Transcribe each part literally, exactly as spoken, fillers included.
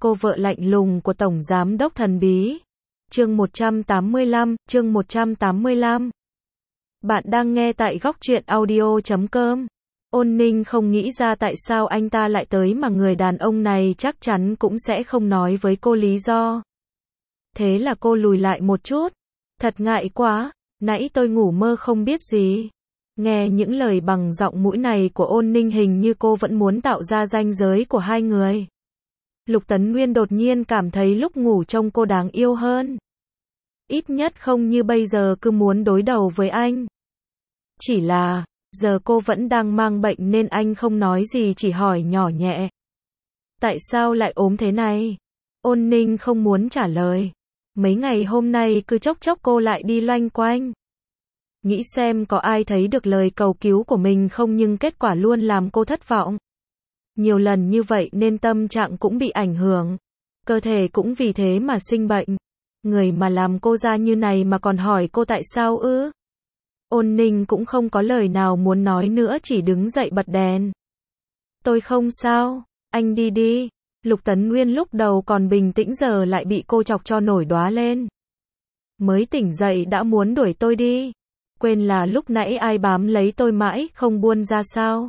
cô vợ lạnh lùng của Tổng Giám đốc thần bí. Chương một trăm tám mươi lăm, chương một trăm tám mươi lăm. Bạn đang nghe tại góc truyện audio chấm com. Ôn Ninh không nghĩ ra tại sao anh ta lại tới mà người đàn ông này chắc chắn cũng sẽ không nói với cô lý do. Thế là cô lùi lại một chút. Thật ngại quá, nãy tôi ngủ mơ không biết gì. Nghe những lời bằng giọng mũi này của Ôn Ninh hình như cô vẫn muốn tạo ra ranh giới của hai người. Lục Tấn Nguyên đột nhiên cảm thấy lúc ngủ trông cô đáng yêu hơn. Ít nhất không như bây giờ cứ muốn đối đầu với anh. Chỉ là, giờ cô vẫn đang mang bệnh nên anh không nói gì chỉ hỏi nhỏ nhẹ. Tại sao lại ốm thế này? Ôn Ninh không muốn trả lời. Mấy ngày hôm nay cứ chốc chốc cô lại đi loanh quanh. Nghĩ xem có ai thấy được lời cầu cứu của mình không, nhưng kết quả luôn làm cô thất vọng. Nhiều lần như vậy nên tâm trạng cũng bị ảnh hưởng. Cơ thể cũng vì thế mà sinh bệnh. Người mà làm cô ra như này mà còn hỏi cô tại sao ư? Ôn Ninh cũng không có lời nào muốn nói nữa, chỉ đứng dậy bật đèn. Tôi không sao, anh đi đi. Lục Tấn Nguyên lúc đầu còn bình tĩnh giờ lại bị cô chọc cho nổi đoá lên. Mới tỉnh dậy đã muốn đuổi tôi đi. Quên là lúc nãy ai bám lấy tôi mãi không buông ra sao?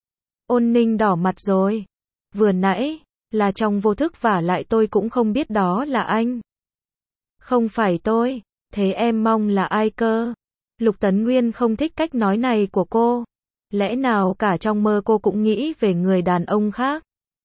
Ôn Ninh đỏ mặt rồi. Vừa nãy, là trong vô thức vả lại tôi cũng không biết đó là anh. Không phải tôi, thế em mong là ai cơ? Lục Tấn Nguyên không thích cách nói này của cô. Lẽ nào cả trong mơ cô cũng nghĩ về người đàn ông khác?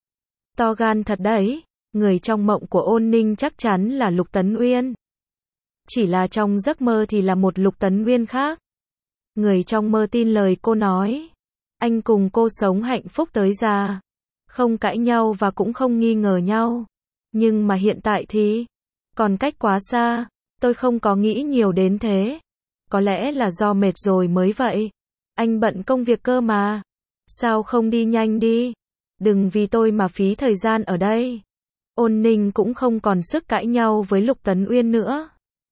To gan thật đấy, người trong mộng của Ôn Ninh chắc chắn là Lục Tấn Nguyên. Chỉ là trong giấc mơ thì là một Lục Tấn Nguyên khác. Người trong mơ tin lời cô nói. Anh cùng cô sống hạnh phúc tới già. Không cãi nhau và cũng không nghi ngờ nhau. Nhưng mà hiện tại thì còn cách quá xa. Tôi không có nghĩ nhiều đến thế. Có lẽ là do mệt rồi mới vậy. Anh bận công việc cơ mà. Sao không đi nhanh đi? Đừng vì tôi mà phí thời gian ở đây. Ôn Ninh cũng không còn sức cãi nhau với Lục Tấn Uyên nữa.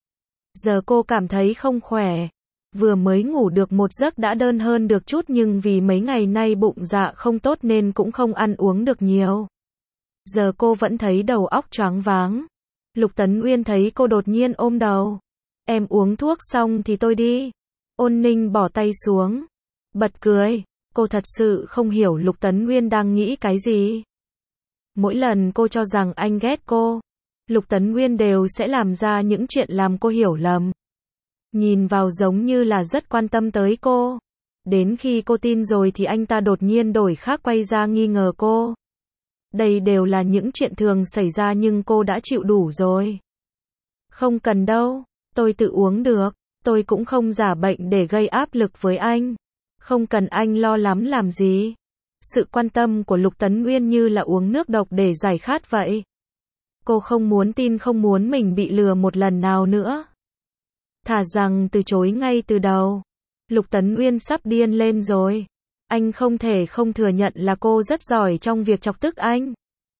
Giờ cô cảm thấy không khỏe. Vừa mới ngủ được một giấc đã đơn hơn được chút, nhưng vì mấy ngày nay bụng dạ không tốt nên cũng không ăn uống được nhiều. Giờ cô vẫn thấy đầu óc choáng váng. Lục Tấn Uyên thấy cô đột nhiên ôm đầu. Em uống thuốc xong thì tôi đi. Ôn Ninh bỏ tay xuống. Bật cười. Cô thật sự không hiểu Lục Tấn Uyên đang nghĩ cái gì. Mỗi lần cô cho rằng anh ghét cô, Lục Tấn Uyên đều sẽ làm ra những chuyện làm cô hiểu lầm. Nhìn vào giống như là rất quan tâm tới cô. Đến khi cô tin rồi thì anh ta đột nhiên đổi khác, quay ra nghi ngờ cô. Đây đều là những chuyện thường xảy ra nhưng cô đã chịu đủ rồi. Không cần đâu, tôi tự uống được. Tôi cũng không giả bệnh để gây áp lực với anh. Không cần anh lo lắm làm gì. Sự quan tâm của Lục Tấn Uyên như là uống nước độc để giải khát vậy. Cô không muốn tin, không muốn mình bị lừa một lần nào nữa. Thà rằng từ chối ngay từ đầu. Lục Tấn Uyên sắp điên lên rồi. Anh không thể không thừa nhận là cô rất giỏi trong việc chọc tức anh.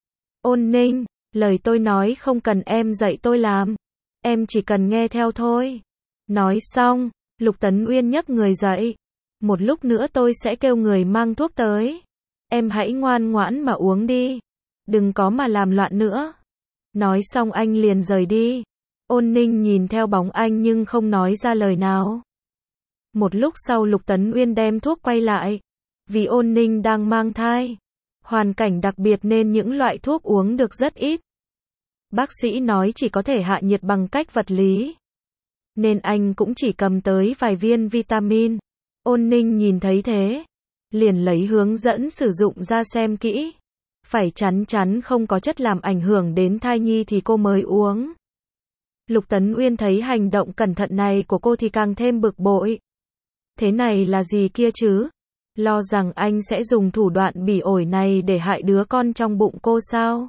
Ôn Ninh, lời tôi nói không cần em dạy tôi làm. Em chỉ cần nghe theo thôi. Nói xong, Lục Tấn Uyên nhấc người dậy. Một lúc nữa tôi sẽ kêu người mang thuốc tới. Em hãy ngoan ngoãn mà uống đi. Đừng có mà làm loạn nữa. Nói xong anh liền rời đi. Ôn Ninh nhìn theo bóng anh nhưng không nói ra lời nào. Một lúc sau Lục Tấn Uyên đem thuốc quay lại. Vì Ôn Ninh đang mang thai. Hoàn cảnh đặc biệt nên những loại thuốc uống được rất ít. Bác sĩ nói chỉ có thể hạ nhiệt bằng cách vật lý. Nên anh cũng chỉ cầm tới vài viên vitamin. Ôn Ninh nhìn thấy thế. Liền lấy hướng dẫn sử dụng ra xem kỹ. Phải chắn chắn không có chất làm ảnh hưởng đến thai nhi thì cô mới uống. Lục Tấn Uyên thấy hành động cẩn thận này của cô thì càng thêm bực bội. Thế này là gì kia chứ? Lo rằng anh sẽ dùng thủ đoạn bỉ ổi này để hại đứa con trong bụng cô sao?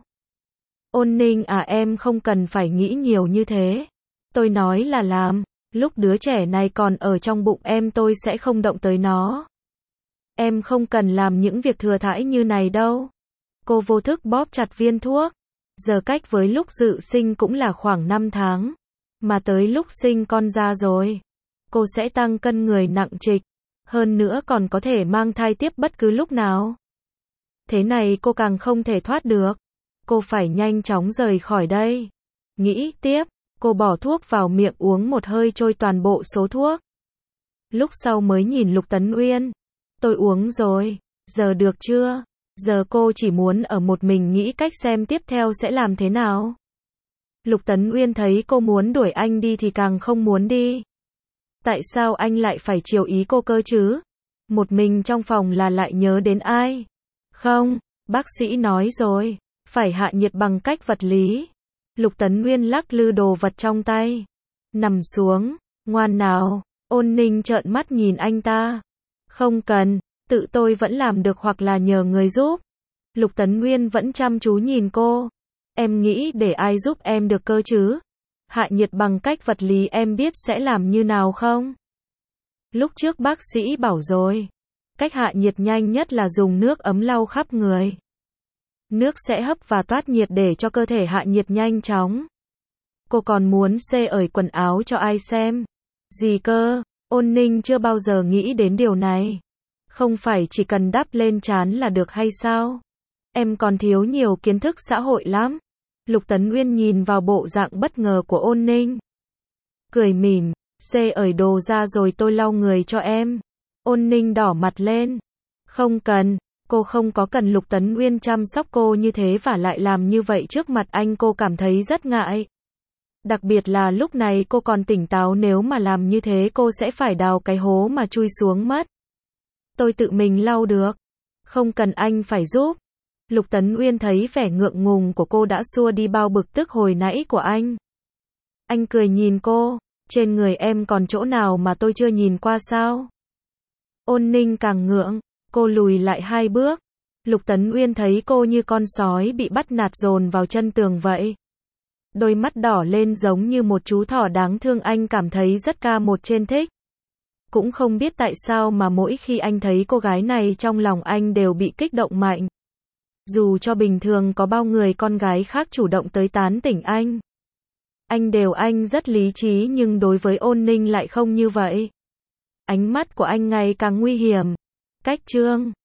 Ôn Ninh à, em không cần phải nghĩ nhiều như thế. Tôi nói là làm. Lúc đứa trẻ này còn ở trong bụng em tôi sẽ không động tới nó. Em không cần làm những việc thừa thãi như này đâu. Cô vô thức bóp chặt viên thuốc. Giờ cách với lúc dự sinh cũng là khoảng năm tháng. Mà tới lúc sinh con ra rồi. Cô sẽ tăng cân, người nặng trịch. Hơn nữa còn có thể mang thai tiếp bất cứ lúc nào. Thế này cô càng không thể thoát được. cô phải nhanh chóng rời khỏi đây. Nghĩ tiếp, cô bỏ thuốc vào miệng uống một hơi trôi toàn bộ số thuốc. Lúc sau mới nhìn Lục Tấn Uyên. Tôi uống rồi, giờ được chưa? Giờ cô chỉ muốn ở một mình nghĩ cách xem tiếp theo sẽ làm thế nào. Lục Tấn Uyên thấy cô muốn đuổi anh đi thì càng không muốn đi. Tại sao anh lại phải chiều ý cô cơ chứ? Một mình trong phòng là lại nhớ đến ai? Không, bác sĩ nói rồi, phải hạ nhiệt bằng cách vật lý. Lục Tấn Uyên lắc lư đồ vật trong tay. Nằm xuống, ngoan nào. Ôn Ninh trợn mắt nhìn anh ta. Không cần, tự tôi vẫn làm được hoặc là nhờ người giúp. Lục Tấn Uyên vẫn chăm chú nhìn cô. Em nghĩ để ai giúp em được cơ chứ? Hạ nhiệt bằng cách vật lý em biết sẽ làm như nào không? Lúc trước bác sĩ bảo rồi. Cách hạ nhiệt nhanh nhất là dùng nước ấm lau khắp người. Nước sẽ hấp và toát nhiệt để cho cơ thể hạ nhiệt nhanh chóng. Cô còn muốn xê ởi quần áo cho ai xem? Gì cơ? Ôn Ninh chưa bao giờ nghĩ đến điều này. Không phải chỉ cần đắp lên trán là được hay sao? Em còn thiếu nhiều kiến thức xã hội lắm. Lục Tấn Uyên nhìn vào bộ dạng bất ngờ của Ôn Ninh. Cười mỉm, xê ởi đồ ra rồi tôi lau người cho em. Ôn Ninh đỏ mặt lên. Không cần, cô không có cần Lục Tấn Uyên chăm sóc cô như thế và lại làm như vậy trước mặt anh, cô cảm thấy rất ngại. Đặc biệt là lúc này cô còn tỉnh táo, nếu mà làm như thế cô sẽ phải đào cái hố mà chui xuống mất. Tôi tự mình lau được. Không cần anh phải giúp. Lục Tấn Uyên thấy vẻ ngượng ngùng của cô đã xua đi bao bực tức hồi nãy của anh. Anh cười nhìn cô. Trên người em còn chỗ nào mà tôi chưa nhìn qua sao? Ôn Ninh càng ngượng. Cô lùi lại hai bước. Lục Tấn Uyên thấy cô như con sói bị bắt nạt dồn vào chân tường vậy. Đôi mắt đỏ lên giống như một chú thỏ đáng thương, anh cảm thấy rất ca một trên thích. Cũng không biết tại sao mà mỗi khi anh thấy cô gái này trong lòng anh đều bị kích động mạnh. Dù cho bình thường có bao người con gái khác chủ động tới tán tỉnh anh. Anh đều anh rất lý trí, nhưng đối với Ôn Ninh lại không như vậy. Ánh mắt của anh ngày càng nguy hiểm. Cách chương